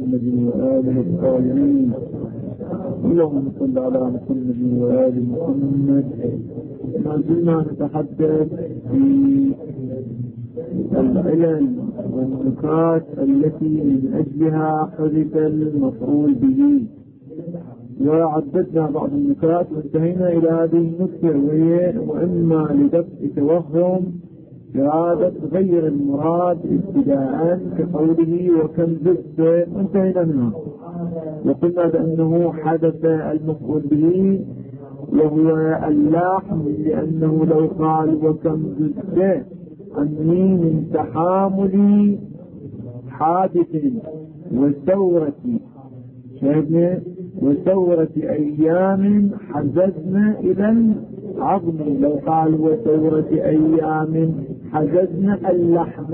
محمد وآله الطاهرين. اللهم صل على محمد وآل محمد. ما زلنا نتحدث في العلل والنكات التي من أجلها حذف المفعول به، وعددنا بعض النكات وانتهينا إلى هذه النكتة، وهي وإما لدفع توهم إرادة غير المراد ابتداء كقوله وكم زدت، وانتهينا منها وقلنا بأنه حدث المفعول به وهو اللحم، لأنه لو قال وكم زدت عني من تحامل حادث وثورة شاهدنا وثورة أيام حجزنا إلى العظم، لو قال وثورة أيام حجزنا اللحم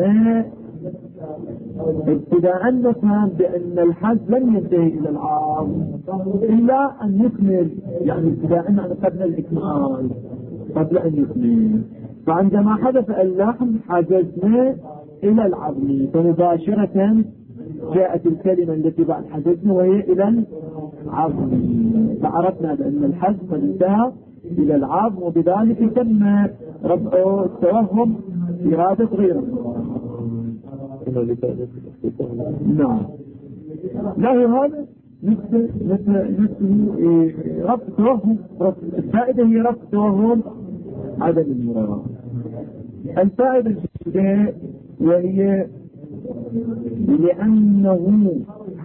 ابتداء نفهم بأن الحج لم ينتهي إلى العظم إلا أن يكمل، يعني ابتداء أن قبل الإكمال قبل أن يكمل. فعندما حدث اللحم حجزنا إلى العظم، فمباشرة جاءت الكلمة التي بعد حجزنا وهي إلى العظم، فعرفنا بأن الحج قد انتهى إلى العظم، وبذلك تم رفع التوهم إرادة غيره. نعم، له هذا نفسه رفع التوهم، الفائدة هي رفع التوهم عدم المراد. الفائدة الجديدة وهي لأنه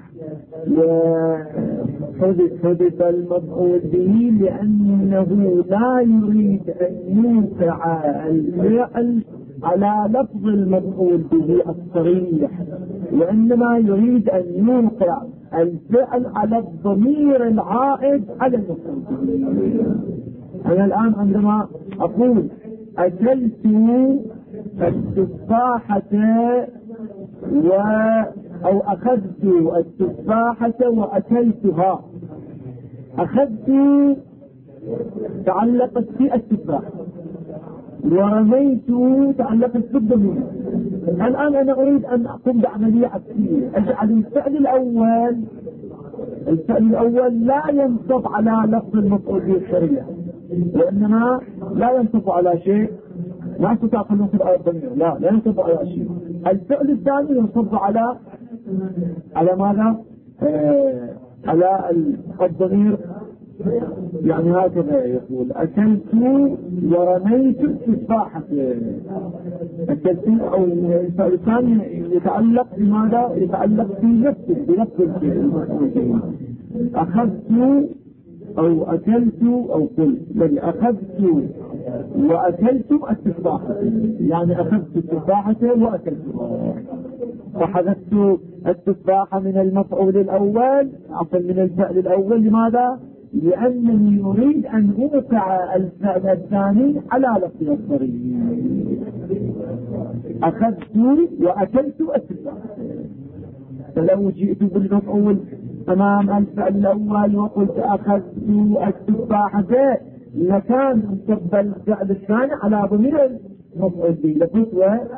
حدث المفعول به لأنه لا يريد أن يوقع الفعل على لفظ المفعول به الصريح، وإنما يريد أن يوقع الفعل على الضمير العائد على المفعول به. أنا الآن عندما أقول أكلت التفاحة أو أخذت التفاحة وأكلتها، أخذت تعلقت في التفاحة ورميت تعلقت في الضمير. الآن أنا أريد أن أقوم بعملية عكسية، أجعل الفعل الأول لا ينصب على لفظ المفعول به الشريعة، وإنما لا ينصب على شيء، لا تستطيع أن ينصب على الضمير، لا ينصب على شيء. الفعل الثاني ينصب على ماذا؟ على الضمير، يعني هكذا يقول أكلت ورميت التفاحة. أكلت أو الفعل الثاني يتعلق بماذا؟ يتعلق بنفس الفعل. أخذت أو أكلت أو قلت، بل أخذت وأكلت التفاحة، يعني أخذت التفاحة وأكلتها، فحذفت التفاحة من المفعول الأول، عفوا من الفعل الأول. لماذا؟ لأنني أريد أن أوقع الفعل الثاني على لفظ الصريح. أخذت وأكلت التفاحة، فلو جئت بالمفعول أمام الفعل الأول وقلت أخذت التفاحة لكان انصب الفعل الثاني على ضمير المفعول به، لقلت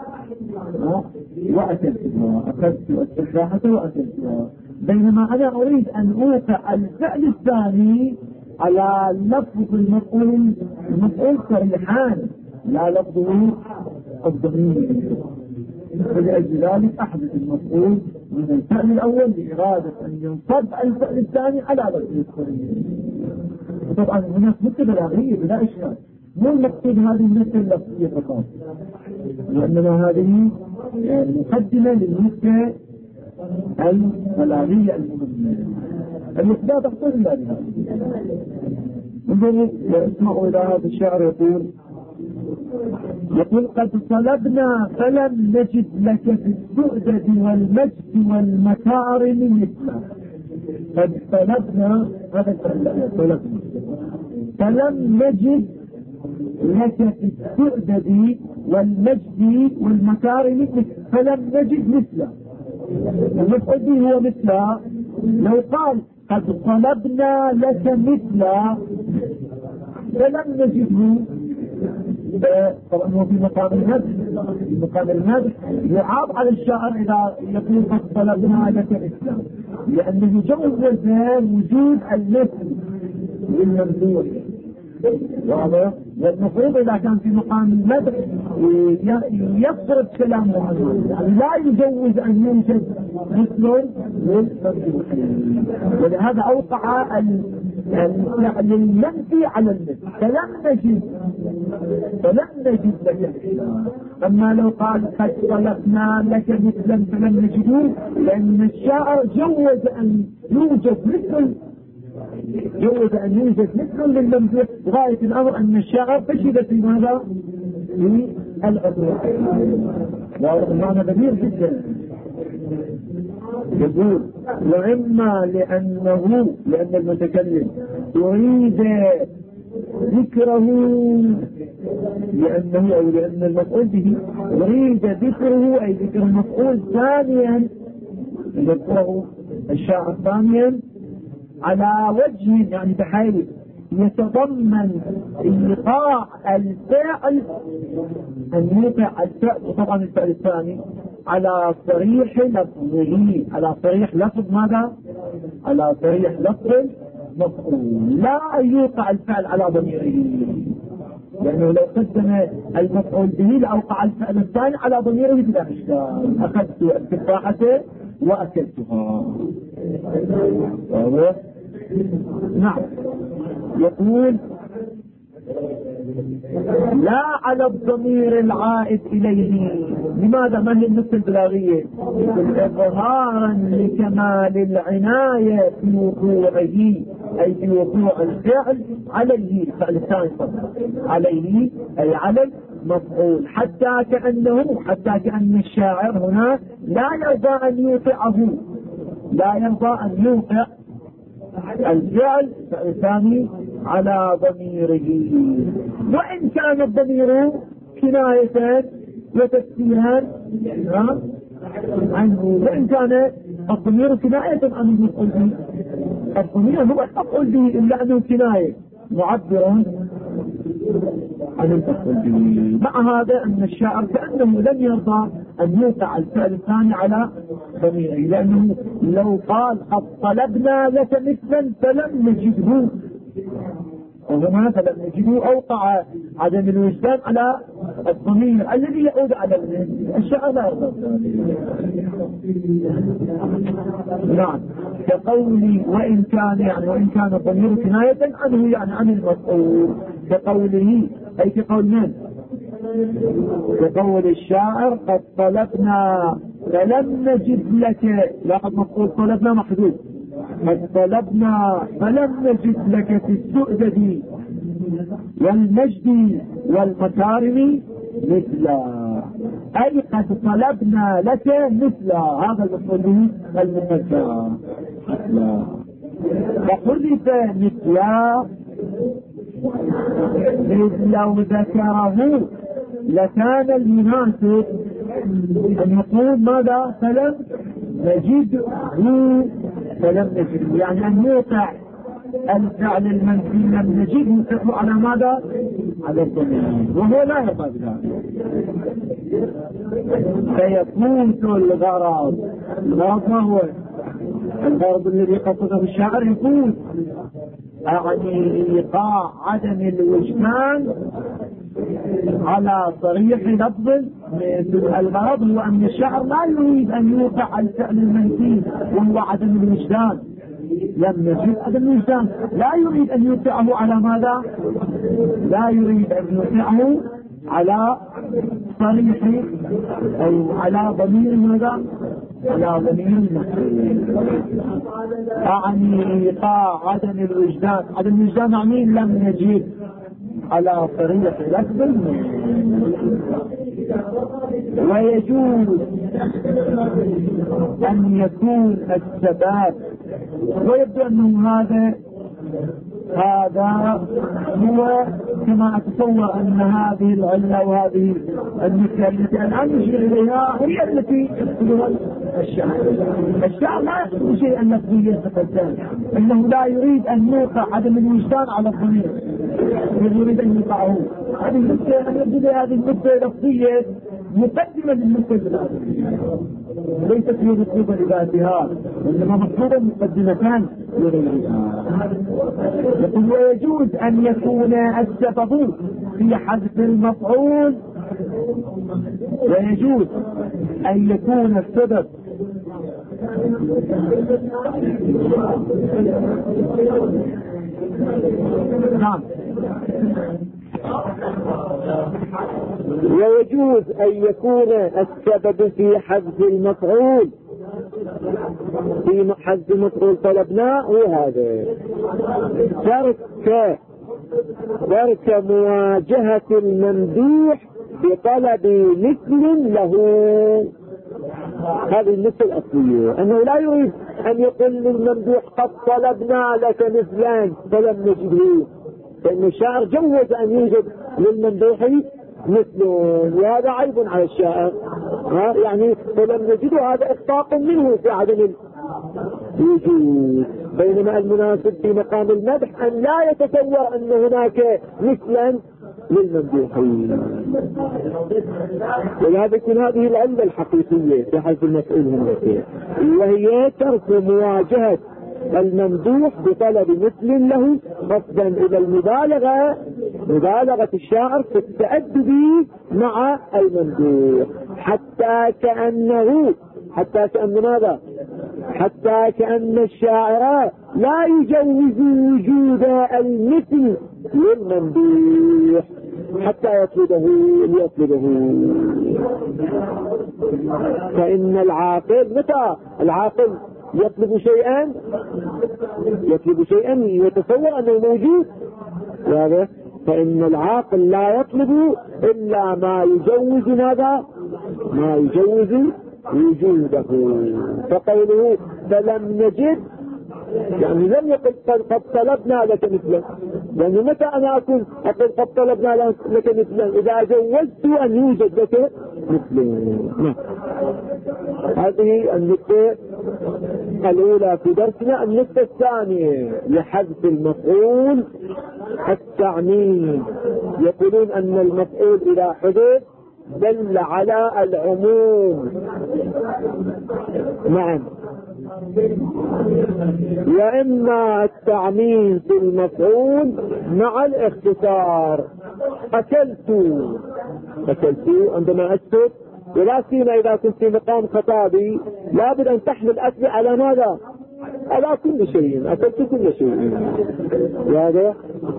وأكلتها، أخذت التفاحة وأكلتها. بينما أنا أريد أن أوقع الفعل الثاني على لفظ المفعول صريحان، لا لفظه الضمير، فلأجل ذلك أحدث المفعول من الفعل الأول بإرادة أن ينصب الفعل الثاني على لفظه الصريح. طبعا هناك نكتة بلاغية بلا إشكال، مو المقصود هذه النكتة اللفظية فقط، وإنما هذه مقدمة للنكتة البلاغية المهمة. الإثبات أخطر إلا بها. انظروا اسمعوا إلى هذا الشعر، يقول قد طلبنا فلم نجد لك في السؤدد والمجد والمكارم مثله. قد طلبنا، هذا طلبنا فلم نجد لك في السؤدد والمجد والمكارم مثله، فلم نجد مثله. المفعول به هو مثله. لو قال قد طلبنا لك مثله فلم نجده، طبعا هو في مقام المدح، مقام المدح يعاب على الشاعر إذا يقول قد طلبنا لك الإسلام، لأنه جوز وجود المثل للممدوح. واضح؟ والمفروض إذا كان في مقام المدح يصرف كلامه عنه، يعني لا يجوز أن يوجد مثل للممدوح، ولهذا أوقع الفعل المنفي على المثل، فلم نجد لك الإسلام. أما لو قال قد طلبنا لك مثلا فلم نجدوه، لأن الشاعر جوز أن يوجد مثل للممدوح. غاية الأمر أن الشاعر فشل في ماذا؟ في العبور. ومعنى بديل جدا. يقول وإما لأن المتكلم يريد ذكره، لأن المفعول به يريد ذكره، أي ذكر المفعول ثانيا، يذكره الشاعر ثانيا على وجه يعني بحيث يتضمن إيقاع الفعل، أن يوقع الفعل، وطبعا الفعل الثاني على صريح لفظه، على صريح لفظ ماذا؟ على صريح لفظ مفعول، لا أن يوقع الفعل على ضميره، لأنه لو قدم المفعول به لأوقع الفعل الثاني على ضميره بلا إشكال. أخذت التفاحة وأكلتها. نعم. يقول لا على الضمير العائد إليه. لماذا؟ ما هي النقطة البلاغية؟ إظهارا لكمال العناية في وقوعه، أي في وقوع الفعل عليه، الفعل الثاني عليه أي على المفعول، حتى كأن الشاعر هنا لا يرضى أن يوقع الفعل الثاني على ضميره، وإن كان الضمير كناية وتفسيرا عنه، وإن كان الضمير كناية عن المفعول به. الضمير هو المفعول به إلا أنه كناية معبر عن المفعول به. مع هذا أن الشاعر كأنه لم يرضى أن يوقع الفعل الثاني على ضميره، لأنه لو قال قد طلبنا لك مثلا فلم نجده، وهنا فلم نجده أوقع عدم الوجدان على الضمير الذي يعود على الشاعر لا يرضى. نعم. كقولي وإن كان الضمير كناية عنه، يعني عن المفعول، كقوله أي كقول من؟ كقول الشاعر قد طلبنا فلم نجد لك، لاحظ مفعول طلبنا محدود، قد طلبنا فلم نجد لك في السؤدد والمجد والمكارم مثلا، أي قد طلبنا لك مثل هذا المفعول به المذكر فحذف مثلا، إذ لو ذكره لكان المناسب أن يقول ماذا؟ فلم نجده، يعني أن يوقع الفعل المنفي لم نجده على ماذا؟ على الضمير، وهو لا يرضى بذلك. فيفوت الغرض. ما هو الغرض الذي قصده الشاعر؟ يفوت، يعني إيقاع عدم الوجدان على صريح لفظ. الغرض هو أن الشاعر لا يريد أن يوقع الفعل المنفي وهو عدم الوجدان، لم نجد عدم الوجدان، لا يريد أن يوقعه على ماذا؟ لا يريد أن يوقعه على صريح أو على ضمير ماذا؟ على ضمير المفعول، يعني إيقاع عدم الوجدان. عدم الوجدان يعني لم نجد على صريح لفظ. ويجوز أن يكون السبب، ويبدو أنه هذا هذا هو كما أتصور أن هذه العلة وهذه النكتة التي الآن نشير إليها هي التي يقصدها الشاعر لا يقصد شيئا لفظيا تقدم، إنه لا يريد أن يوقع عدم الوجدان على الضمير، يريد أن يوقعه. هذه النكتة أن يجد هذه النكتة لفظية مقدمة للنكتة الثلاثية، ليست هي مطلوبة لذاتها، إنما مطلوبة مقدمتان لغيرها. يقول ويجوز أن يكون السبب في حذف المفعول، ويجوز أن يكون السبب نعم ويجوز أن يكون السبب في حذف المفعول في حذف المفعول طلبناه هو هذا ترك مواجهة الممدوح بطلب مثل له. هذه النقطة الأصلية، أنه لا يريد أن يقول للممدوح قد طلبنا لك مثلا فلم نجده، فإن الشاعر جوز أن يوجد للممدوح مثله، وهذا عيب على الشاعر. يعني فلم نجده هذا إخطاء منه في عدم الوجود، بينما المناسب في مقام المدح أن لا يتصور أن هناك مثلا للممدوحين. ولهذا يكون هذه العلة الحقيقية في حذف المفعول هنا، وهي ترك مواجهة الممدوح بطلب مثل له قصدا إلى المبالغة، مبالغة الشاعر في التأدب مع الممدوح، حتى كأن الشاعر لا يجوز وجود المثل للممدوح حتى يطلبه. فإن العاقل متى العاقل يطلب شيئا يتصور أنه موجود، واضح؟ فإن العاقل لا يطلب إلا ما يجوز ماذا؟ ما يجوز وجوده. فقوله فلم نجد يعني لم يقل قد طلبنا لك مثلا، يعني متى أنا أقول قد طلبنا لك مثلا؟ إذا جوزت أن يوجد لك مثلا. هذه النقطة الأولى في درسنا. النقطة الثانية لحذف المفعول التعميم. يقولون أن المفعول إذا حذف دل على العموم. نعم، وإما التعميم في المفعول مع الاختصار. أكلت عندما أكتب، ولا سيما إذا كنت في مقام خطابي لابد أن تحمل أكل على ماذا؟ على كل شيء. أكلت كل شيء، هذا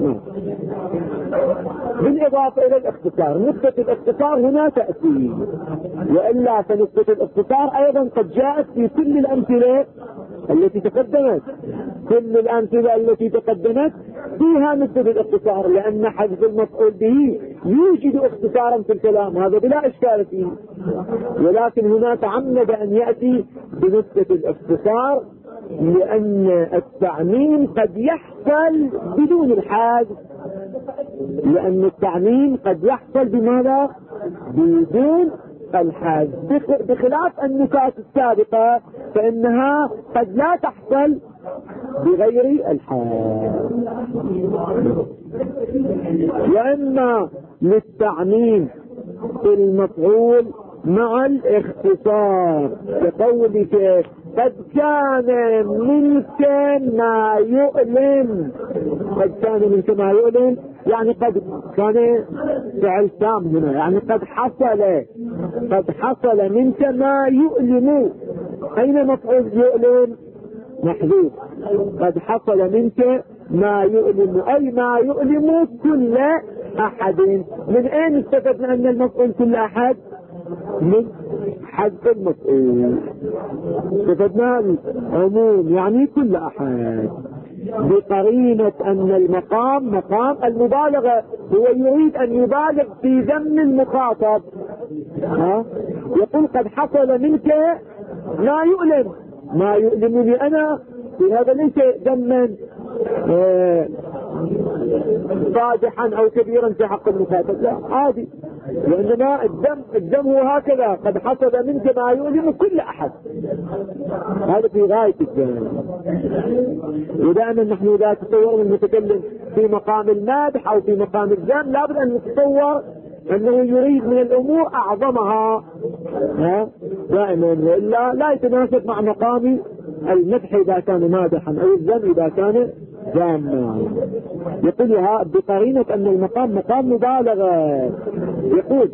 بالإضافة إلى الاختصار. نقطة الاختصار هنا تأتي، وإلا فنقطة الاختصار أيضا قد جاءت في كل الأمثلة التي تقدمت. كل الأمثلة التي تقدمت فيها نقطة الاختصار، لأن حذف المفعول به يوجد اختصارا في الكلام، هذا بلا إشكال فيه. ولكن هنا تعمد أن يأتي بنقطة الاختصار، لأن التعميم قد يحصل بدون الحذف. لأن التعميم قد يحصل بماذا؟ بدون الحذف، بخلاف النكات السابقة فإنها قد لا تحصل بغير الحذف. وإما للتعميم في المفعول مع الاختصار، كقولك قد كان منك ما يؤلم. قد كان منك ما يؤلم يعني قد كان فعل تام هنا، يعني قد حصل منك ما يؤلم. أين مفعول يؤلم؟ محذوف. قد حصل منك ما يؤلم، أي ما يؤلم كل أحد. من أين استفدنا أن المفعول كل أحد؟ من حذف المفعول استفدنا العموم، يعني كل أحد، بقرينة أن المقام مقام المبالغة. هو يريد أن يبالغ في ذم المخاطب. يقول قد حصل منك ما يؤلم، ما يؤلمني أنا، هذا ليس ذما. فادحا أو كبيرا في حق المخاطب، لا عادي. وإنما الدم هو هكذا، قد حصل منك ما يؤلم كل أحد، هذا في غاية الدم. ودائما نحن إذا تصور المتكلم في مقام المادح أو في مقام الذم لابد أن نتصور أنه يريد من الأمور أعظمها دائما، وإلا لا يتناسب مع مقام المدح إذا كان مادحا أو الذم إذا كان ذاما. يقولها بقرينة أن المقام مقام مبالغة. يقول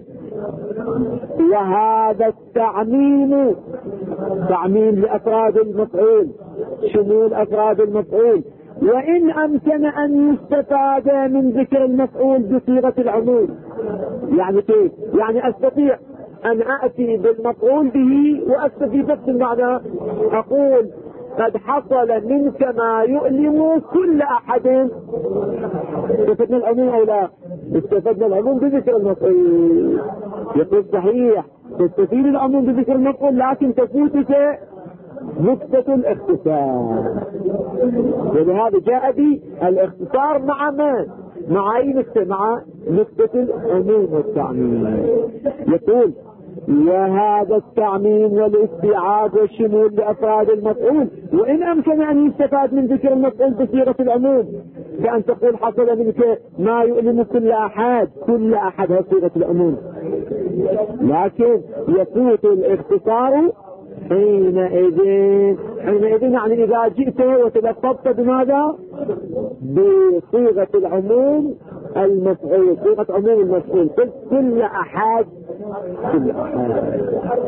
وهذا التعميم تعميم لأفراد المفعول، شمول أفراد المفعول، وإن أمكن أن يستفاد من ذكر المفعول بصيغة العموم. يعني كيف؟ يعني أستطيع أن أأتي بالمفعول به وأستفيد نفس المعنى، أقول قد حصل منك ما يؤلم كل أحد. استفدنا العموم أو لا؟ استفدنا العموم بذكر المفعول. يقول صحيح تستفيد العموم بذكر المفعول، لكن تفوتك نقطة الاختصار، ولهذا جاء بي الاختصار مع ما؟ مع أي نقطة؟ مع نقطة العموم والتعميم. يقول وهذا التعميم والاستيعاب والشمول لأفراد المفعول، وإن أمكن أن يستفاد من ذكر المفعول بصيغة العموم، كأن تقول حصل منك ما يؤلم كل أحد، كل أحد هي صيغة العموم، لكن يفوت الاختصار حينئذ يعني إذا جئت وتلفظت بماذا؟ بصيغة العموم المفعول، صيغة عموم المفعول، كل أحد كل أحد.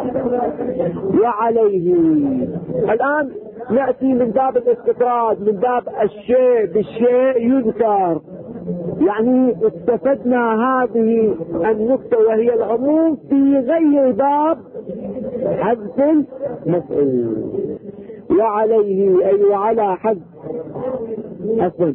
وعليه الآن نأتي من باب الاستطراد، من باب الشيء بالشيء يذكر، يعني استفدنا هذه النقطة وهي العموم في غير باب حذف المفعول. وعليه أي وعلى حذف أصلا،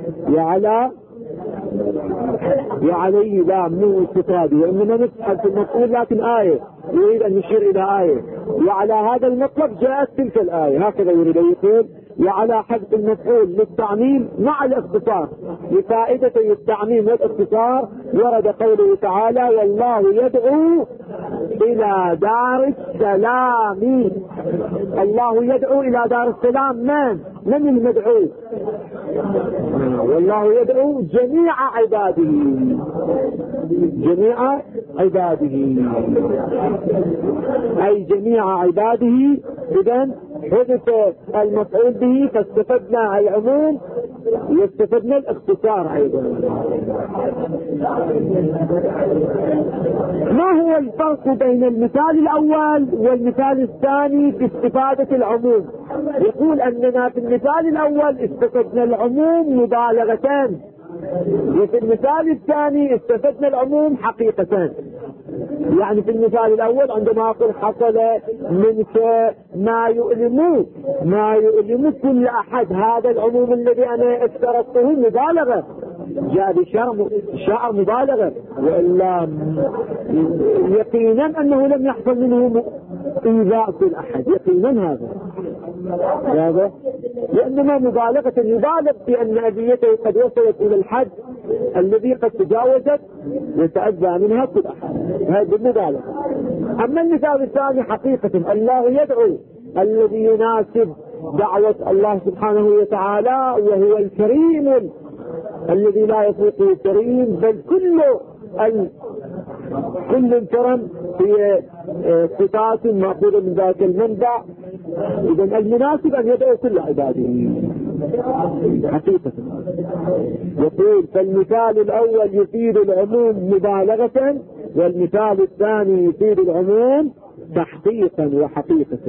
وعليه لا من استطراد، وإنما نسحب المفعول لكن آية يريد أن يشير إلى آية، وعلى هذا المطلب جاءت تلك الآية، هكذا يريد أن يقول وعلى حذف المفعول للتعميم مع الاختصار. لفائدة التعميم والاختصار ورد قوله تعالى والله يدعو إلى دار السلام. الله يدعو إلى دار السلام، من المدعو؟ والله يدعو جميع عباده، جميع عباده أي جميع عباده. إذن حدث المفعول به فاستفدنا العموم واستفدنا الاختصار أيضا. ما هو الفرق بين المثال الأول والمثال الثاني في استفادة العموم؟ يقول أننا في المثال الأول استفدنا العموم مبالغتان، وفي المثال الثاني استفدنا العموم حقيقتان. يعني في المثال الأول عندما أقول حصل منك ما يؤلم كل أحد، هذا العموم الذي أنا افترضته مبالغة، جاء بشعر مبالغة، وإلا يقينا أنه لم يحصل منه إيذاء كل أحد، يقينا هذا لأنما مبالغة يبالغ في أن أذيته قد وصلت إلى الحد الذي قد تجاوزت وتأذى منها كل أحد، هذا المبالغة. أما المثال الثاني حقيقة الله يدعو الذي يناسب دعوة الله سبحانه وتعالى، وهو الكريم الذي لا يفوقه كريم، بل كل كرم في صفات مأخوذة من ذاك المنبع. إذن المناسب أن يدعو كل عباده حقيقة. يقول فالمثال الأول يفيد العموم مبالغة، والمثال الثاني يفيد العموم تحقيقا وحقيقة.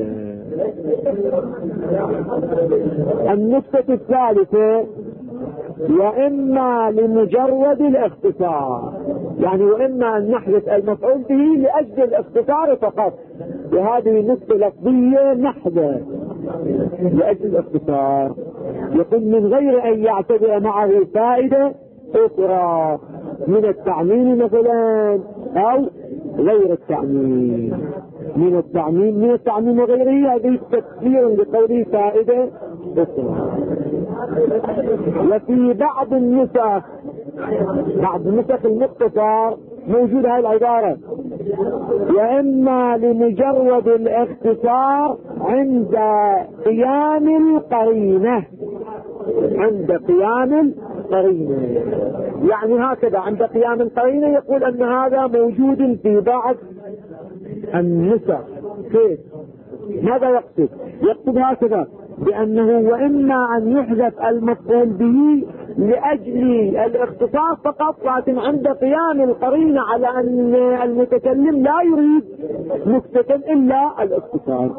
النقطة الثالثة وإما لمجرد الاختصار، يعني وإما أن نحذف المفعول به لأجل الاختصار فقط، وهذه نقطة لفظية محضة لأجل الاختصار. يقول من غير أن يعتبر معه فائدة أخرى من التعميم مثلا أو غير التعميم، من التعميم وغيره، هذه تفسير لقوله فائدة أخرى. وفي بعض النسخ، بعض نسخ المختصر موجود هاي العبارة، وإما لمجرد الاختصار عند قيام القرينة، عند قيام القرينة. يعني هكذا عند قيام القرينة يقول أن هذا موجود في بعض النسخ. كيف؟ ماذا يقصد؟ يقصد هكذا بأنه وإما أن يحذف المفعول به لأجل الاختصاص فقط، لكن عند قيام القرينة على أن المتكلم لا يريد نكتة إلا الاختصار.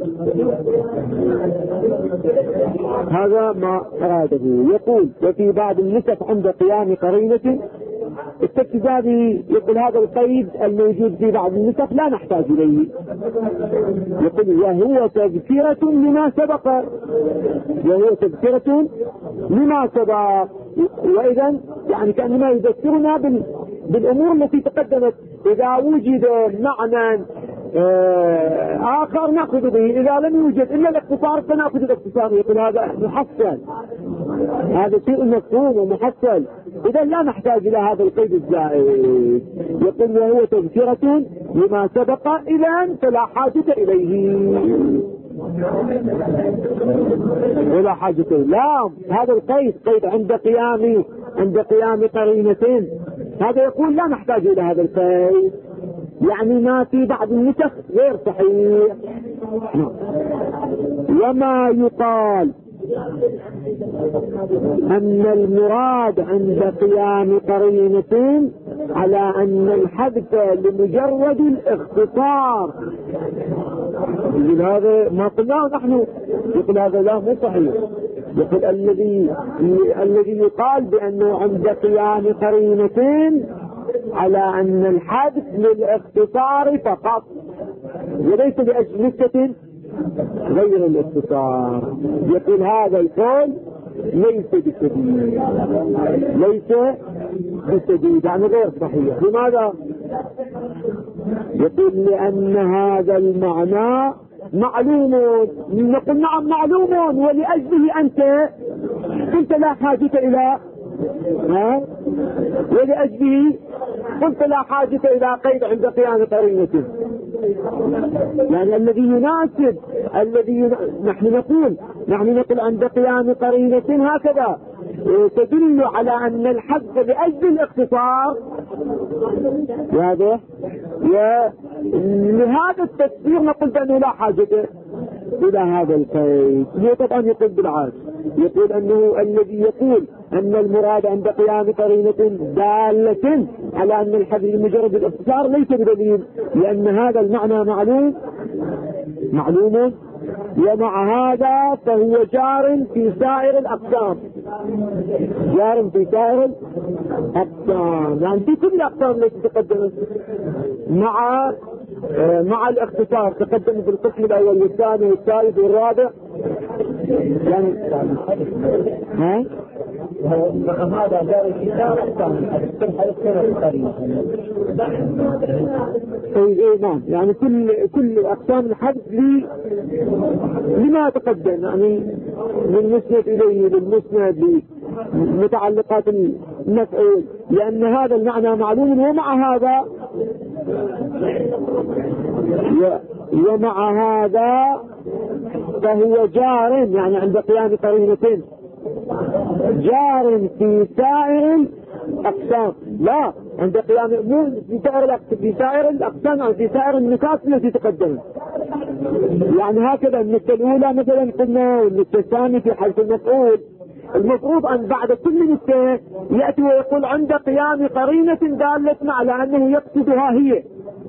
هذا ما أراده. يقول وفي بعض النسخ عند قيام قرينة التكتابي، يقول هذا القيد الموجود في بعض النسخ لا نحتاج إليه. يقول وهو تذكرة لما سبق، وهو تذكرة لما سبق. وإذا يعني كأنما يذكرنا بالأمور التي تقدمت. إذا وجد معنى آخر نأخذ به، إذا لم يوجد إلا الاختصار فنأخذ الاختصار. يقول هذا محصل، هذا شيء مفهوم ومحصل، إذا لا نحتاج إلى هذا القيد الزائد. يقول وهو تذكرة لما سبق إذا فلا حاجة إليه، ولا حاجة إليه. لا، هذا القيد قيد عند قيام قرينتين، هذا يقول لا نحتاج إلى هذا القيد، يعني ما في بعض النسخ غير صحيح. وما يقال أن المراد عند قيام قرينتين على أن الحذف لمجرد الاختصار، يقول هذا ما قلناه نحن، يقول هذا لا مو صحيح. يقول الذي يقال بأنه عند قيام قرينتين على أن الحذف للاختصار فقط وليس لأجل نكتة غير الاختصار. يقول هذا القول ليس بسديد، ليس بسديد، يعني غير صحيح. لماذا؟ يقول لأن هذا المعنى معلوم. نقول نعم معلوم، ولأجله أنت كنت لا حاجة إلى ولأجله قلت لا حاجة إلى قيد عند قيام قرينته. يعني نحن نقول عند قيام قرينة هكذا تدل على أن الحذف لأجل الاختصار، واضح؟ لهذا التفسير نقول بأنه لا حاجة إلى هذا القيد. هو طبعا يقول بالعكس، يقول أنه الذي يقول أن المراد عند قيام قرينة دالة على أن الحذف لمجرد الاختصار ليس بدليل، لأن هذا المعنى معلوم، ومع هذا فهو جار في سائر الأقسام، جار في سائر الأقسام، يعني في كل الأقسام التي تقدمت مع الاختصار، تقدم في القسم الأول والثاني والثالث والرابع. يعني هذا جار في سائر الأقسام. نعم، يعني كل أقسام الحذف لما تقدم، يعني من مسند إليه للمسند لمتعلقات المفعول، لأن هذا المعنى معلوم. ومع هذا فهو جار، يعني عند قيام قرينتين جار في سائر الأقسام، لا عند قيام في سائر الأقسام، يعني في سائر النكات التي تقدمت. يعني هكذا النكتة الأولى مثلا قلنا، والنكتة الثانية في حيث المفعول، المفروض أن بعد كل نكتة يأتي ويقول عند قيام قرينة دالة على أنه يقصدها هي.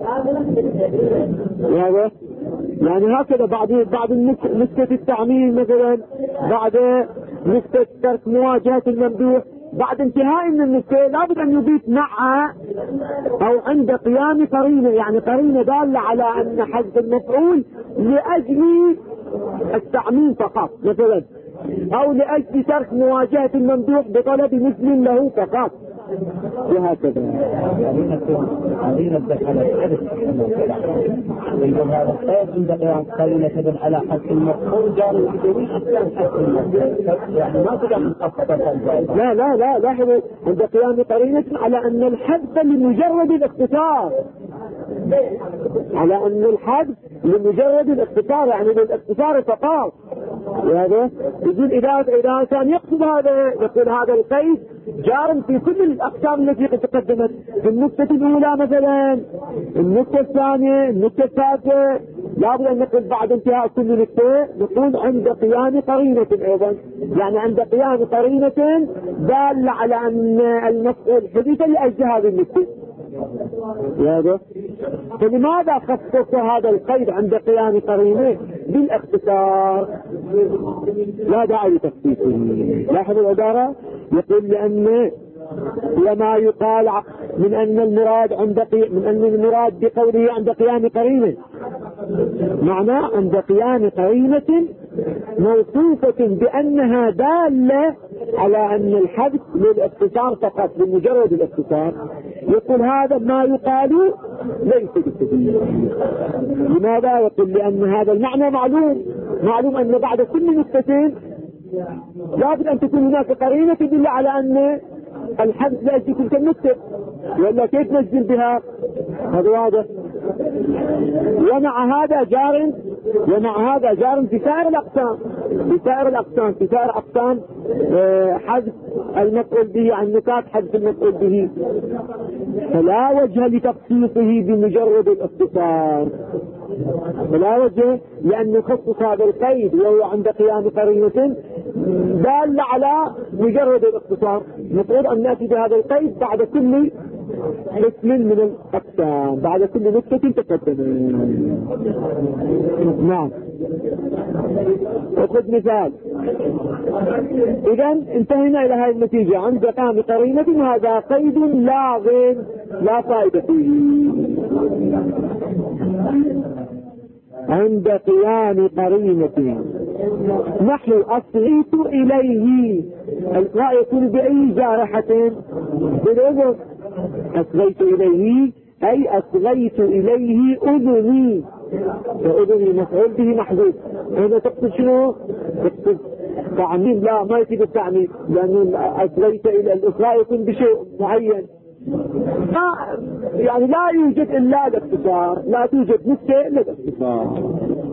يعني هكذا بعد نكتة التعميم مثلا، بعد نكتة ترك مواجهة الممدوح، بعد انتهاء من النكتة لابد أن يضيف مع أو عند قيام قرينة، يعني قرينة دالة على أن حذف المفعول لأجل التعميم فقط مثلا، أو لأجل ترك مواجهة الممدوح بطلب مثل له فقط. وهكذا. هذه الدخل الحدث يقول هذا القيد عند قيام قرينة تدل على حد المفعول جار بدون حد المفعول، يعني ما تقدر تخصص. لا لا لا، لاحظوا عند قيام قرينة على أن الحذف لمجرد الاختصار، على أن الحذف لمجرد الاختصار، يعني للاختصار فقط. وهذا يقول إذا كان يقصد هذا، يقول هذا القيد جار في كل الأقسام التي تقدمت في النقطة الأولى مثلا، النقطة الثانية، النقطة الثالثة. لا بد أن نقول بعد انتهاء كل نقطة نقول عند قيام قرينة أيضا، يعني عند قيام قرينة دالة على أن المفعول حدث لأجل هذه النقطة. هذا فلماذا خصص هذا القيد عند قيام قرينه بالاختصار؟ لا داعي لتخصيصه. لاحظوا العبارة، يقول لأن وما يقال من أن المراد بقوله عند قيام قرينه معنى عند قيام قرينة موصوفة بأنها دالة على أن الحذف للاختصار فقط، بمجرد الاختصار. يقول هذا ما يقال ليس بسبيل. لماذا؟ يقول لأن هذا المعنى معلوم أن بعد كل نقطتين لابد أن تكون هناك قرينة تدل على أن الحذف لا يجي تلك النقطة، ولا كيف نجزم بها؟ هذا واضح. ومع هذا جار في سائر الأقسام حذف المفعول به عن نكات حذف المفعول به، فلا وجه لتخصيصه بمجرد الاختصار، فلا وجه لأن يخصص هذا القيد وهو عند قيام قرينة دال على مجرد الاختصار. نقول أن نأتي بهذا القيد بعد كل اسم من الأقسام، بعد كل نقطة تقدم. نعم. وخذ مثال. إذا انتهينا إلى هذه النتيجة، عند قيام قرينة هذا قيد لاغ لا فائدة فيه. عند قيام قرينة نحو أصغيت إليه، الإصغاء يكون بأي جارحة؟ بالأذن. أصغيت إليه أي أصغيت إليه أذني، فأذني مفعول به محذوف. هذا تقصد شنو؟ تقصد تعميم؟ لا، ما يفيد التعميم، لأنه أصغيت إلى الإصغاء يكون بشيء معين. يعني لا يوجد إلا الاختصار، لا توجد نكتة إلا الاختصار.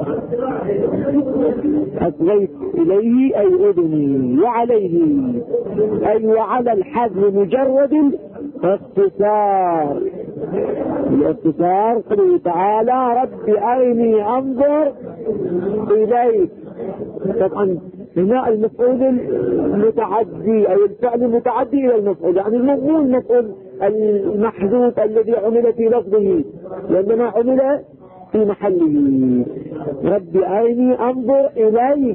أصغيت إليه أي أذني، وعليه أي وعلى الحذف مجرد الاختصار. الاختصار قوله تعالى رب أرني أنظر إليك. طبعا هنا المفعول المتعدي أو الفعل المتعدي إلى المفعول، يعني مو المفعول المحذوف الذي عمل في لفظه، وإنما عمل في محله. رب أرني أنظر إليك.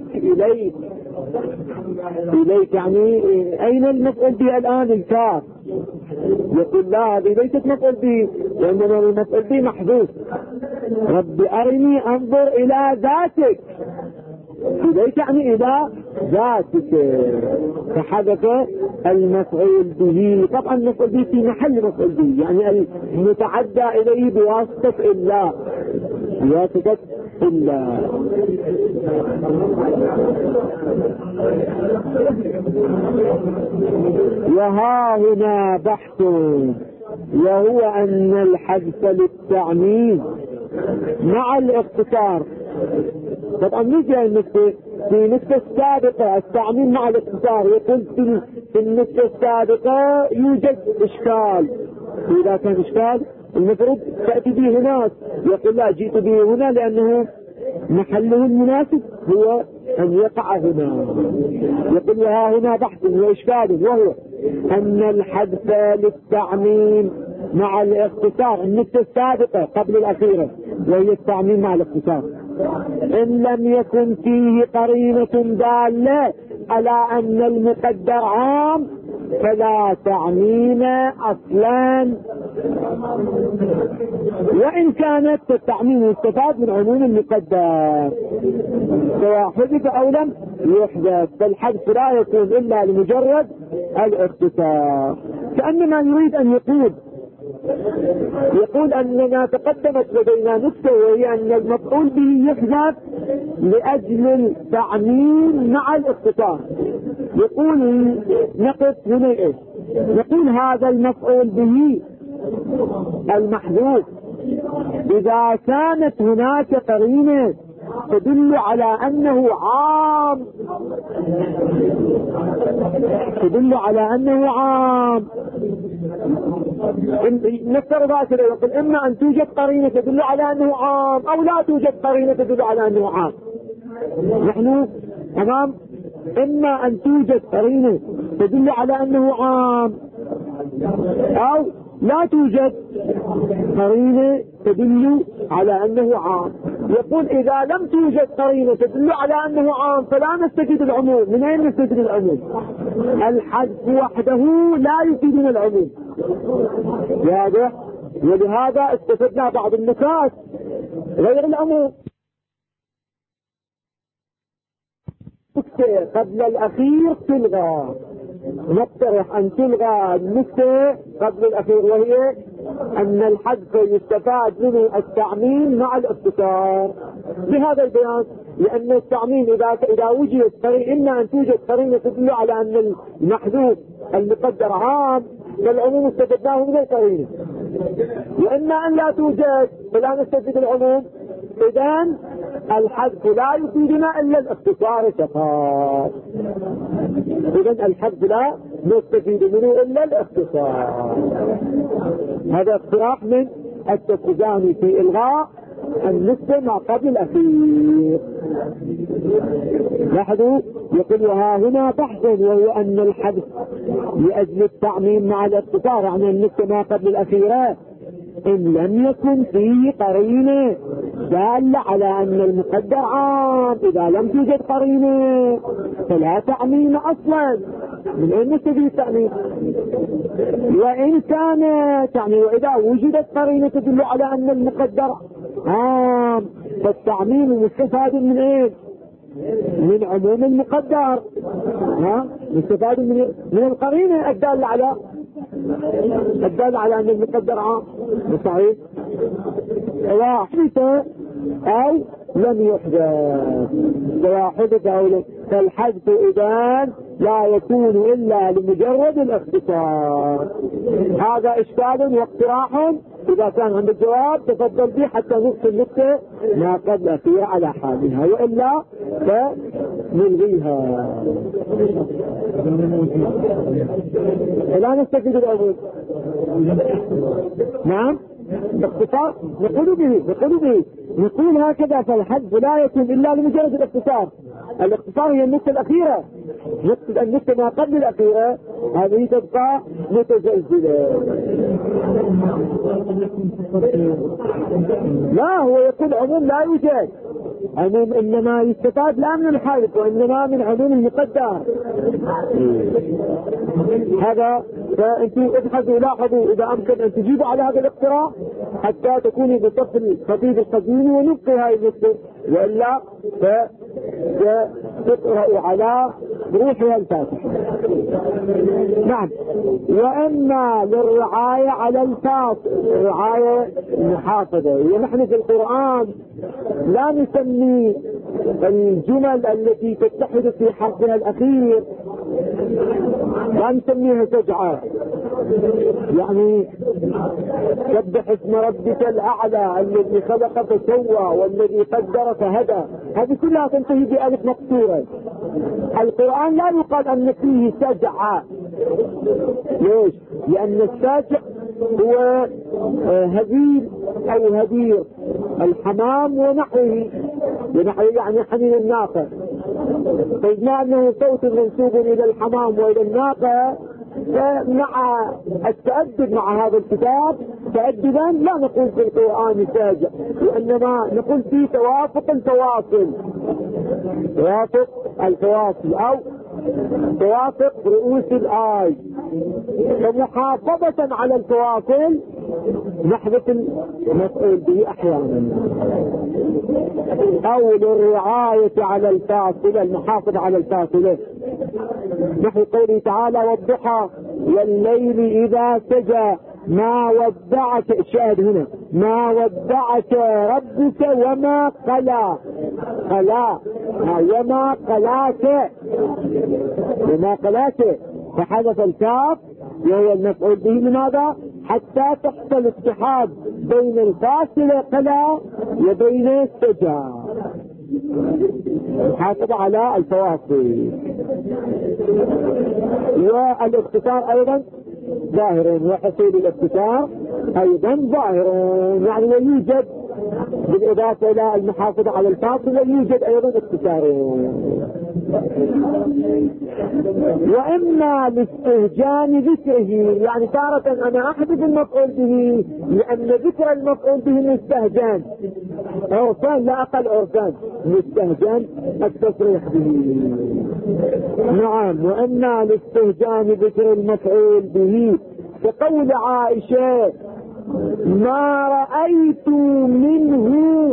إليك يعني أين المفعول به الآن؟ الكاف. يقول لا، هذه ليست مفعول به، وإنما المفعول به محذوف. رب أرني أنظر إلى ذاتك، إليك يعني إلى ذاتك، فحدث المفعول به. طبعا المفعول به في محل مفعول به، يعني المتعدى إليه بواسطة إلا، بواسطة إلا. وها هنا بحث، وهو أن الحذف للتعميم مع الاختصار. طبعا نجي النقطة في النقطة السابقة التعميم مع الاختصار، يقول في النقطة السابقة يوجد إشكال، إذا كان إشكال المفروض تأتي به هناك. يقول لا، جئت به هنا لأنه محله المناسب هو أن يقع هنا. يقول وها هنا بحث وإشكال، وهو أن الحذف للتعميم مع الاختصار، النقطة السابقة قبل الأخيرة وهي التعميم مع الاختصار، إن لم يكن فيه قرينة دالة على أن المقدر عام فلا تعميم أصلا، وإن كانت التعميم يستفاد من عموم المقدر سواء حذف أو لم يحذف، فالحذف لا يكون إلا لمجرد الاختصار. كأنما يريد أن يقول أننا تقدمت لدينا نكتة، وهي أن المفعول به يحذف لأجل التعميم مع الاختصار. يقول نقف هنا إيش؟ يقول هذا المفعول به المحذوف إذا كانت هناك قرينة تدل على أنه عام، نفترض هكذا، يقول إما أن توجد قرينة تدل على أنه عام أو لا توجد قرينة تدل على أنه عام. نحن أمام إما أن توجد قرينة تدل على أنه عام أو لا توجد قرينة تدل على أنه عام. يقول إذا لم توجد قرينة تدل على أنه عام فلا نستجد العموم. من أين نستجد العموم؟ الحذف وحده لا يفيدنا العموم. واضح؟ ولهذا استفدنا بعض النكات غير العموم. نكتة قبل الأخير تلغى، نقترح أن تلغى النكتة قبل الأخير، وهي أن الحذف يستفاد منه التعميم مع الاختصار بهذا البيان. لأن التعميم إذا وجد إما أن توجد قرينة تدل على أن المحذوف المقدر عام فالعموم استفدناه من القرينة، وإما أن لا توجد فلا نستفيد العموم. إذن الحذف لا يفيدنا إلا الاختصار فقط. إذن الحذف لا نستفيد منه إلا الاختصار. هذا اقتراح من التفوزاني في إلغاء النكتة ما قبل الأخير. لاحظوا يقول وها هنا بحث، وهو أن الحذف لأجل التعميم مع الاختصار، يعني النكتة ما قبل الأخيرة إن لم يكن فيه قرينة دالة على أن المقدر عام. إذا لم توجد قرينة فلا تعميم أصلا. من أين نستفيد التعميم؟ وإن كانت يعني وإذا وجدت قرينة تدل على أن المقدر عام فالتعميم مستفاد من إيه؟ من عموم المقدر، مستفاد من القرينة الدالة على أن المقدر عام. صحيح؟ واحدة أو لم يحدث، واحدة أو لم. فالحذف إذن لا يكون إلا لمجرد الاختصار. هذا إشكال واقتراح، إذا كان عند الجواب تفضل به حتى نفس النكتة ما قبل الأخير على حالها، وإلا فنلغيها. لا نستفيد الأول. نعم باختصار نقول به نقول هكذا. فالحذف لا يكون إلا لمجرد الاختصار. الاختصار هي النكتة الأخيرة، النكتة ما قبل الأخيرة هذه تبقى متزلزلة. لا، هو يقول عموم لا يوجد، عموم إنما يستفاد لا من الحذف وإنما من عموم المقدر. هذا فأنتوا ابحثوا لاحظوا إذا أمكن أن تجيبوا على هذا الاقتراح حتى تكونوا بصف الخطيب القديم ونبقي هاي النكتة، وإلا فتقرأوا على روحها الفاتحة. نعم. وإما للرعاية على الفاصل، الرعاية المحافظة. ونحن في القرآن لا نسمي الجمل التي تتحد في حرفها الأخير لا نسميها سجعة، يعني سبح اسم ربك الأعلى الذي خلق فسوى والذي قدر فهدى، هذه كلها تنتهي بألف مقصورة. القرآن لا يقال أن فيه سجعة. ليش؟ لأن السجع هو هدير أو هدير الحمام ونحوه يعني حنين الناقة. فإذا أنه صوت منسوب إلى الحمام وإلى الناقة، فمع التأدب مع هذا الكتاب تأدبا لا نقول في القرآن ساجع، وإنما نقول في توافق الفواصل أو توافق رؤوس الآي. فمحافظة على الفواصل نحذف المفعول به أحيانا، أو للرعاية على الفاصلة، المحافظة على الفاصلة، نحو قوله تعالى والضحى والليل إذا سجى ما ودعك، الشاهد هنا ما ودعك ربك وما قلى، قلى وما قلاك، وما قلاك، فحذف الكاف وهو المفعول به. لماذا؟ حتى تحصل اتحاد بين الفاصلة قلى وبين السجى. حافظ على الفواصل. والاختصار ايضا ظاهر، وحصول الاختصار ايضا ظاهر، يعني لا يوجد بالاضافه الى المحافظه على الفاصله يوجد ايضا اختصار. واما لاستهجان ذكره، يعني تارة انا احدث المفعول به لان ذكر المفعول به مستهجان، عرفان لا اقل عرفان، مستهجان التصريح به. نعم. واما لاستهجان ذكر المفعول به كقول عائشة ما رأيت منه،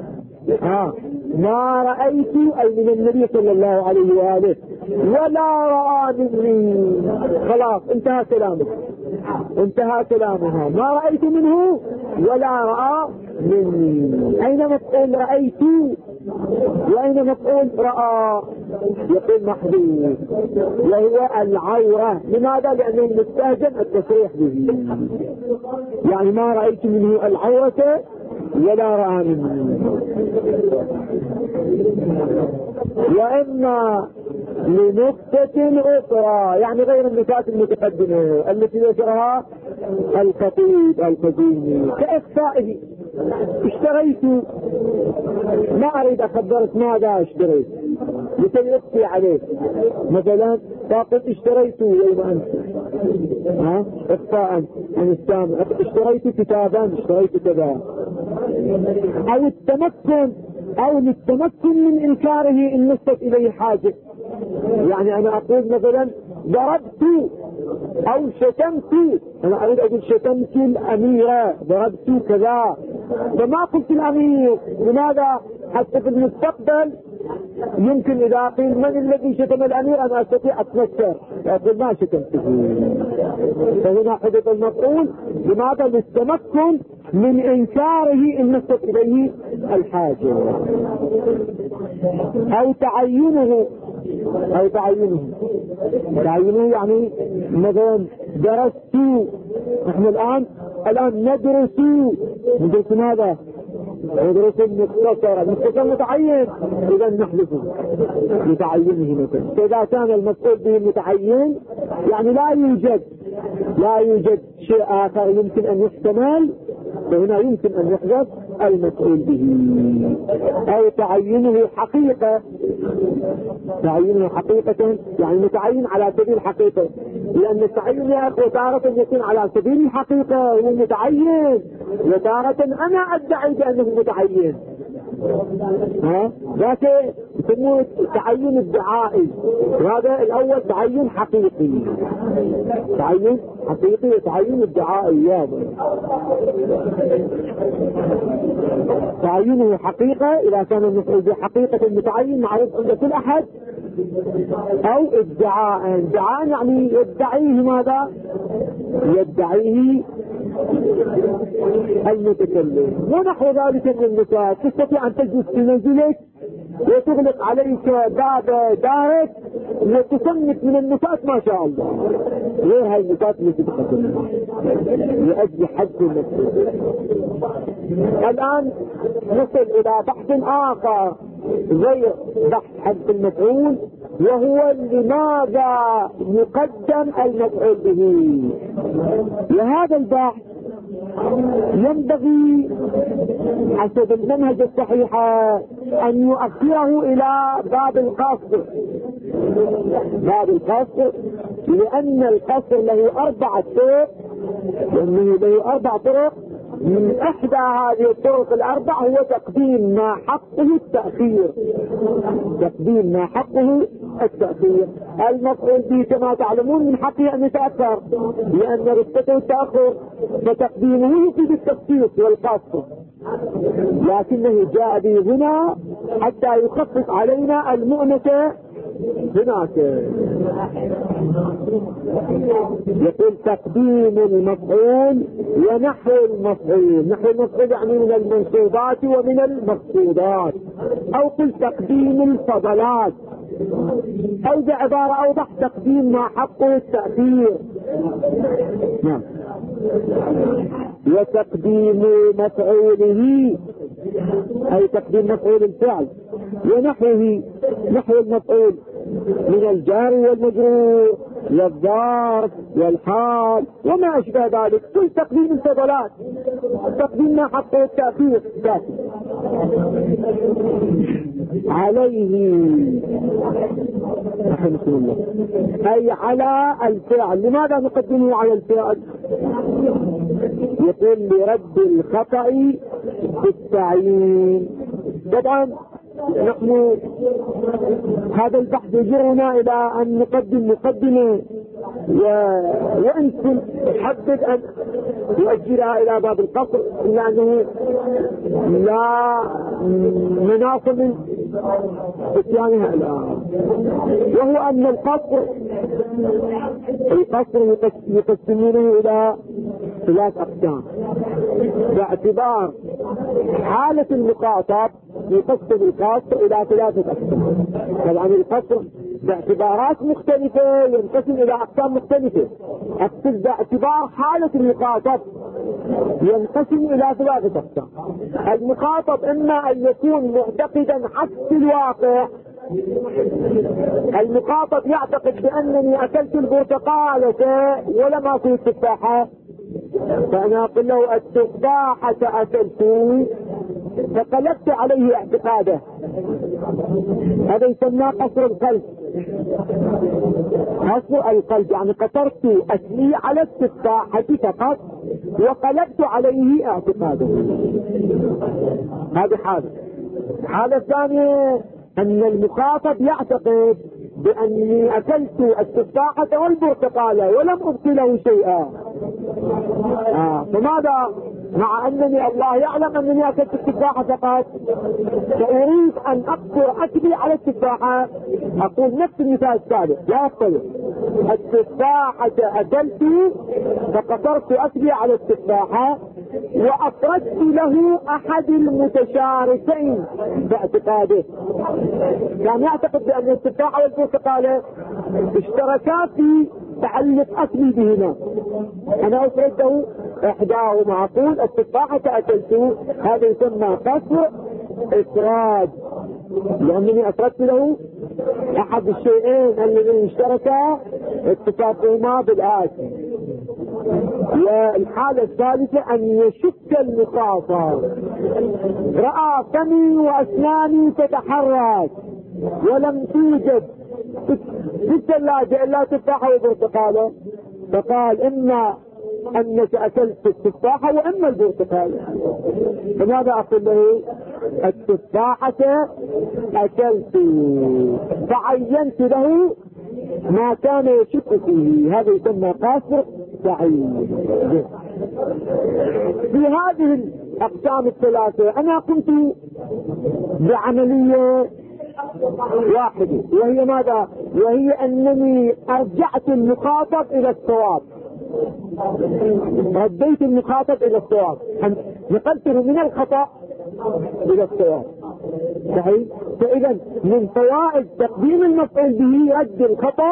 ما رأيت أي من النبي صلى الله عليه وآله، ولا رأى مني، خلاص انتهى كلامه، انتهى كلامها، ما رأيت منه ولا رأى مني. أين مفعول رأيت وأين مفعول رأى؟ يقول محذوف، وهو العورة. لماذا؟ لأنه مستهجن التصريح به، يعني ما رأيت منه العورة ولا رأى مني. وإما لنكتة أخرى، يعني غير النكات المتقدمة التي ذكرها الخطيب القديم، كإخفائه. اشتريت، ما أريد أخبرك ماذا اشتريت لكي يخفي عليك، مثلا فقط اشتريت يوم أنت، إخفاء عن السامع، اشتريت كتابا، اشتريت كذا. أو التمكن، أو للتمكن من إنكاره إن نصت إليه حاجة، يعني أنا أقول مثلا ضربت أو شتمت، أنا أريد أقول شتمت الأميرة، ضربت كذا، فما قلت الأمير. لماذا؟ حتى في المستقبل يمكن إذا قيل من الذي شتم الأمير أنا أستطيع أتذكر أقول ما شتمته. فهنا حدث المفعول. لماذا؟ للتمكن من إنكاره إن نصت إليه الحاجة. أو تعينه، أو تعينه يعني مثلا درست، نحن الآن ندرس ماذا؟ ندرس المختصر، المختصر متعين، إذا نحذفه لتعينه مثلا. فإذا كان المفعول به متعين يعني لا يوجد شيء آخر يمكن أن يحتمل، فهنا يمكن أن يحذف المفعول به. أو تعينه حقيقة، تعينه حقيقة يعني متعين على سبيل الحقيقة، لأن التعين يا أخوة تارة يكون على سبيل الحقيقة هو متعين، وتارة أنا أدعي بأنه متعين، ذاك يسموه تعين ادعائي. هذا الأول تعين حقيقي، تعين حقيقي وتعين ادعائي. تعينه حقيقة إذا كان المفعول بحقيقة المتعين معروف عند كل أحد، أو ادعاء يعني يدعيه ماذا؟ يدعيه المتكلم. ونحو ذلك من النكات، تستطيع أن تجلس في منزلك وتغلق عليك باب دارك وتصنف من النكات ما شاء الله، غير هاي النكات التي تقدمها لأجل حد المفعول. الآن نصل إلى بحث آخر غير بحث حد المفعول، وهو لماذا يقدم المفعول به. وهذا البحث ينبغي حسب المنهج الصحيح أن يؤخره إلى باب القصر، باب القصر، لأن القصر له 4 طرق، لأنه له 4 طرق. من إحدى هذه الطرق ال4 هو تقديم ما حقه التأخير، تقديم ما حقه التأخير. المفعول به كما تعلمون من حقه أن يتأخر لأن رتبته التأخر، فتقديمه يفيد التخصيص والقصر، لكنه جاء به هنا حتى يخفف علينا المؤنة هناك. يقول تقديم المفعول ونحو المفعول. نحو المفعول يعني من المنصوبات ومن المقصودات، أو قل تقديم الفضلات، أو بعبارة أوضح تقديم ما حقه التأثير. نعم. وتقديم مفعوله أي تقديم مفعول الفعل، ونحوه نحو المفعول من الجار والمجرور والظرف والحال وما أشبه ذلك، كل تقديم الفضلات، تقديم ما حقه التأثير. عليه رحمه الله أي على الفعل. لماذا نقدمه على الفعل؟ يقول لرد الخطأ في التعيين. طبعا نحن هذا البحث يجرنا إلى أن نقدم مقدمة، وإن كنت أحدد أن يؤجلها إلى باب القصر، إلا أنه لا مناص من اتيانها الآن، وهو أن القصر يقسمونه إلى 3 أقسام باعتبار حالة المخاطب. يقسم القصر إلى 3 أقسام. طبعا القصر باعتبارات مختلفة ينقسم إلى أقسام مختلفة. القصر باعتبار حالة المخاطب ينقسم إلى 3 أقسام. المخاطب إما أن يكون معتقدا عكس الواقع. المخاطب يعتقد بأنني أكلت البرتقالة ولم أكل التفاحة، فأنا أقول له التفاحة أكلت فقلبت عليه اعتقاده. هذا يسمى قصر القلب. قصر القلب يعني قصرت أكلي على التفاحة فقط وقلبت عليه اعتقاده. هذه حالة. الحالة الثانية أن المخاطب يعتقد بأني أكلت التفاحة والبرتقالة ولم أبطله شيئا. فماذا؟ مع أنني الله يعلم أنني أكلت التفاحة فقط، فأريد أن أقصر أكلي على التفاحة، أقول نفس المثال السابق لا يختلف. التفاحة أكلت فقصرت أكلي على التفاحة وأفردت له أحد المتشاركين باعتقاده. كان يعتقد بأن التفاحة والبرتقالة اشتركا في تعلق أكلي بهما، أنا أفرده إحداهما، أقول التفاحة أكلت. هذا يسمى قصر إفراد، لأنني أفردت له أحد الشيئين الذين اشتركا اتفاقهما بالآتي. والحالة الثالثة أن يشك المخاطب، رأى فمي وأسناني تتحرك ولم توجد في الثلاجة إلا تفاحة وبرتقالة، فقال إما أنك أكلت التفاحة وإما البرتقالة. فماذا أقول له؟ التفاحة أكلت، فعينت له ما كان يشك فيه. هذا يسمى قاصر تعيين. في هذه الأقسام الثلاثة أنا قمت بعملية واحدة، وهي ماذا؟ وهي أنني أرجعت المخاطب إلى الصواب، رديت المخاطب إلى الصواب، نقلته من الخطأ إلى الصواب. صحيح؟ فإذا من فوائد تقديم المفعول به رد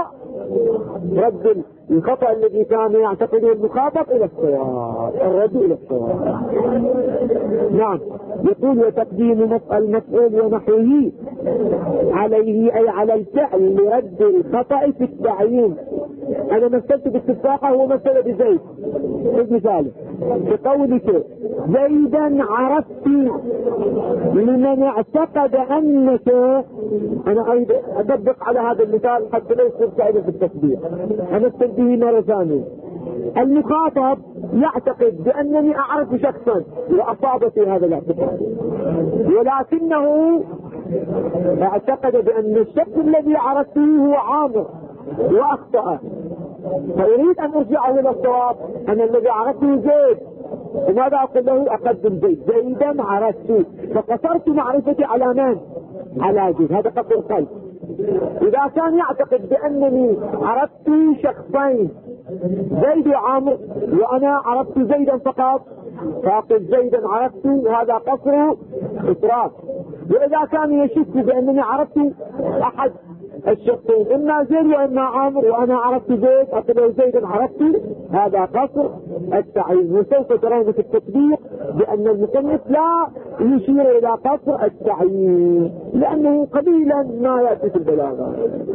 الخطأ الذي كان يعتقده المخاطب إلى الصواب، الرد إلى الصواب. نعم. يقول وتقديم المفعول ونحوه عليه أي على الفعل لرد الخطأ في التعيين. أنا مثلت بالتفاحة هو مثل بزيد مثاله بقولك زيدا عرفت لمن اعتقد أنك. أنا أيضا أدبق على هذا المثال حتى لا يصير سعيدا في التطبيق. أمثل به مرة ثانية. المخاطب يعتقد بأنني أعرف شخصا وأصاب في هذا الاعتقاد، ولكنه اعتقد بأن الشخص الذي عرفته هو عامر وأخطأ، فأريد أن أرجعه إلى الصواب. أنا الذي عرفته زيد، وماذا أقول له؟ أقدم زيد. زيدا عرفته، فقصرت معرفتي على من؟ على زيد. هذا قصر القلب. إذا كان يعتقد بأنني عرفت شخصين زيد وعمر وأنا عرفت زيدا فقط فأقول زيدا عرفت، هذا قصر إطراف. وإذا كان يشك بأنني عرفت أحد الشخصين إما زيد وإما عمر وأنا عرفت زيد أقول زيدا عرفت، هذا قصر التعيين. وسوف ترون في التطبيق بأن المصنف لا يشير إلى قصر التعيين لأنه قليلا ما يأتي في البلاغة.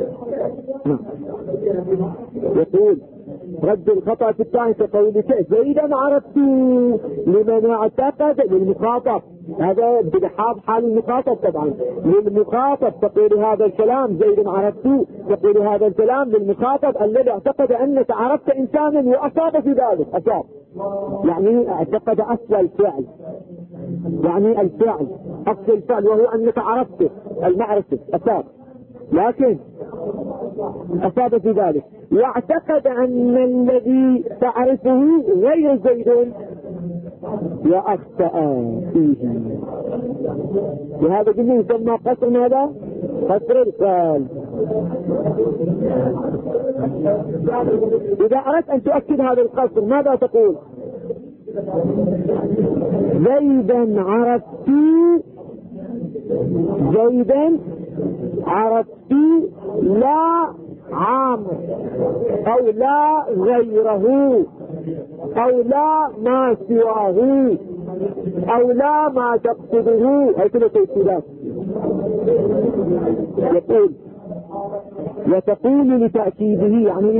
يقول رد الخطأ في الثاني كقولك زيدا عرفت لمن اعتقد للمخاطب، هذا بلحاظ حال المخاطب طبعا، للمخاطب تقول هذا الكلام زيدا عرفت، تقول هذا الكلام للمخاطب الذي اعتقد أنك عرفت إنسانا وأصاب في ذلك. أصاب يعني اعتقد أصل الفعل، يعني الفعل أصل الفعل وهو أنك عرفت المعرفة أصاب، لكن أصاب في ذلك واعتقد أن الذي تعرفه غير زيد وأخطأ فيه، وهذا قلنا يسمى قصر ماذا؟ قصر الفعل. إذا أردت أن تؤكد هذا القصر ماذا تقول؟ زيدا عرفت، زيدا عرفت لا عامر أو لا غيره أو لا ما سواه أو لا ما تقصده، هي كل توكيدات. يقول وتقول لتأكيده يعني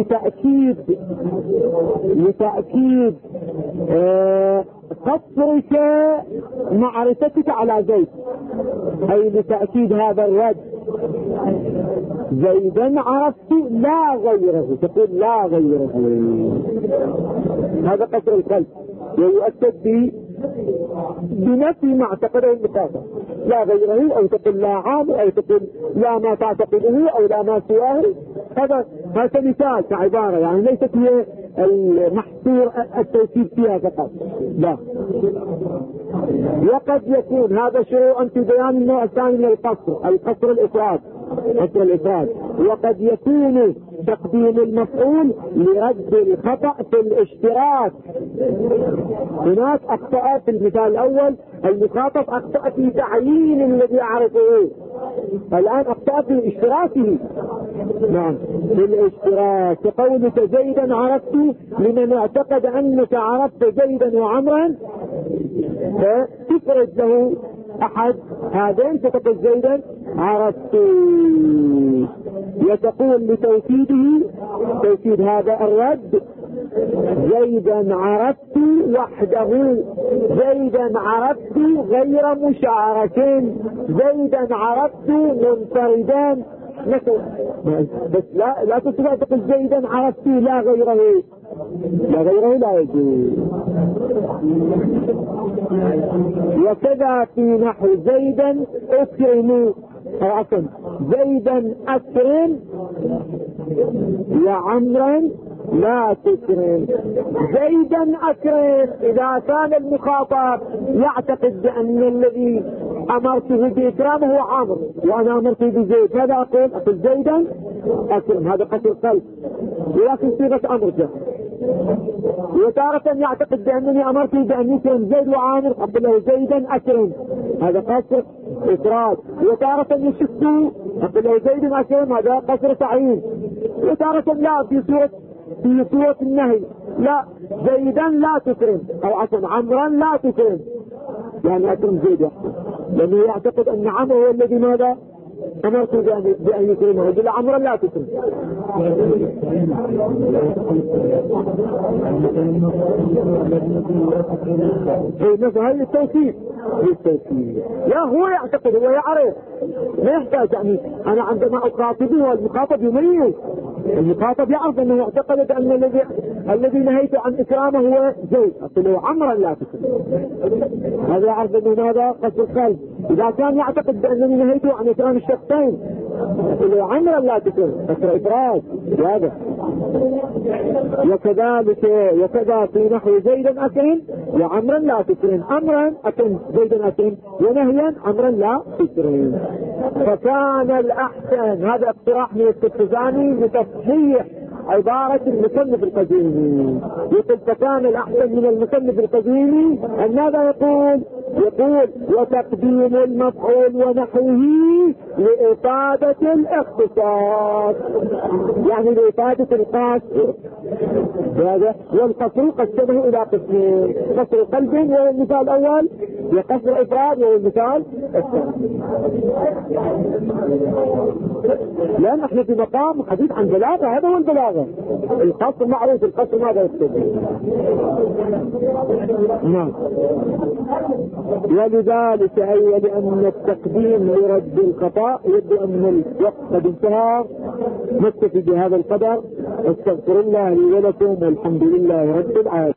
لتأكيد قصرك معرفتك على زيد، أي لتأكيد هذا الرد زيدا عرفت لا غيره، تقول لا غيره، هذا قصر القلب ويؤكد بنفي ما اعتقده المخاطب لا غيره، أو تقول لا عامر أو تقول لا ما تعتقده أو لا ما سواه. هذا مثال كعبارة يعني ليست هي المحصور التوكيد فيها فقط، لا. وقد يكون هذا شروعا في بيان النوع الثاني من القصر الإفراد، قصر الإفراد. وقد يكون تقديم المفعول لرد الخطأ في الاشتراك. هناك أخطأ في المثال الأول المخاطب أخطأ في تعيين الذي أعرفه، الآن أخطأ في اشتراكه. نعم في الاشتراك كقولك زيدا عرفت لمن اعتقد أنك عرفت زيدا وعمرا فتفرد له أحد هذين فتقول زيدا عرفت. وتقول لتوكيده توكيد هذا الرد زيدا عرفت وحده، زيدا عرفت غير مشارك، زيدا عرفت منفردا بس لا تستطيع تقول زيدا عرفت لا غيره، لا غيره لا يجوز. وكذا في نحو زيدا اكرم او عفوا زيدا اكرم وعمرا لا تكرم. زيدا اكرم اذا كان المخاطب يعتقد بان الذي امرته باكرامه هو عمرو وانا امرته بزيد، هذا اقول زيدا اكرم، هذا قصر القلب ولكن صيغه امر جاء. وتارة يعتقد بانني امرته بان يكرم زيد وعامر اقول له زيدا اكرم، هذا قصر افراد. وتارة يشك اقول له زيد اكرم، هذا قصر تعيين. وتارة لا في صورة النهي لا زيدا لا تكرم او عفوا عمرا لا تكرم، يعني اكرم زيد لانه يعتقد ان عمرو هو الذي ماذا امرته بان يكرمه، يقول عمرا لا تكرم. هذا التوكيد لا هو يعتقد هو يعرف ما يحتاج، يعني انا عندما اخاطبه المخاطب يميز، المخاطب يعرف انه اعتقد ان الذي الذي نهيت عن إكرامه هو زيد، أقول له عمرا لا تكرم. هذا يعرف أنه ماذا قصد القلب. إذا كان يعتقد بأنني نهيت عن إكرام الشخصين أقول له عمرا لا تكرم، فكر إفراد هذا. وكذا في نحو زيدا أكرم وعمرا لا تكرم، أمرا أكرم زيدا أكرم ونهيا عمرا لا تكرم. فكان الأحسن، هذا اقتراح من التفتزاني لتصحيح عبارة المصنف القديمي. يقول فكان الأحسن من المصنف القديمي أن ماذا يقول وتقديم المفعول ونحوه لإفادة الاختصاص، يعني لإفادة القصر. هذا والقصر قسمه إلى قسمين، قصر قلب وهو المثال الأول، وقصر إفراد وهو المثال الثاني. لأن احنا في مقام حديث عن بلاغة، هذا هو البلاغة. القصر معروف، القصر ماذا يقصد؟ نعم. ولذلك أي لأن التقديم لرد الخطأ يبدو أن الوقت قد انتهى. نكتفي بهذا القدر. استغفر الله لي ولكم والحمد لله رب العالمين.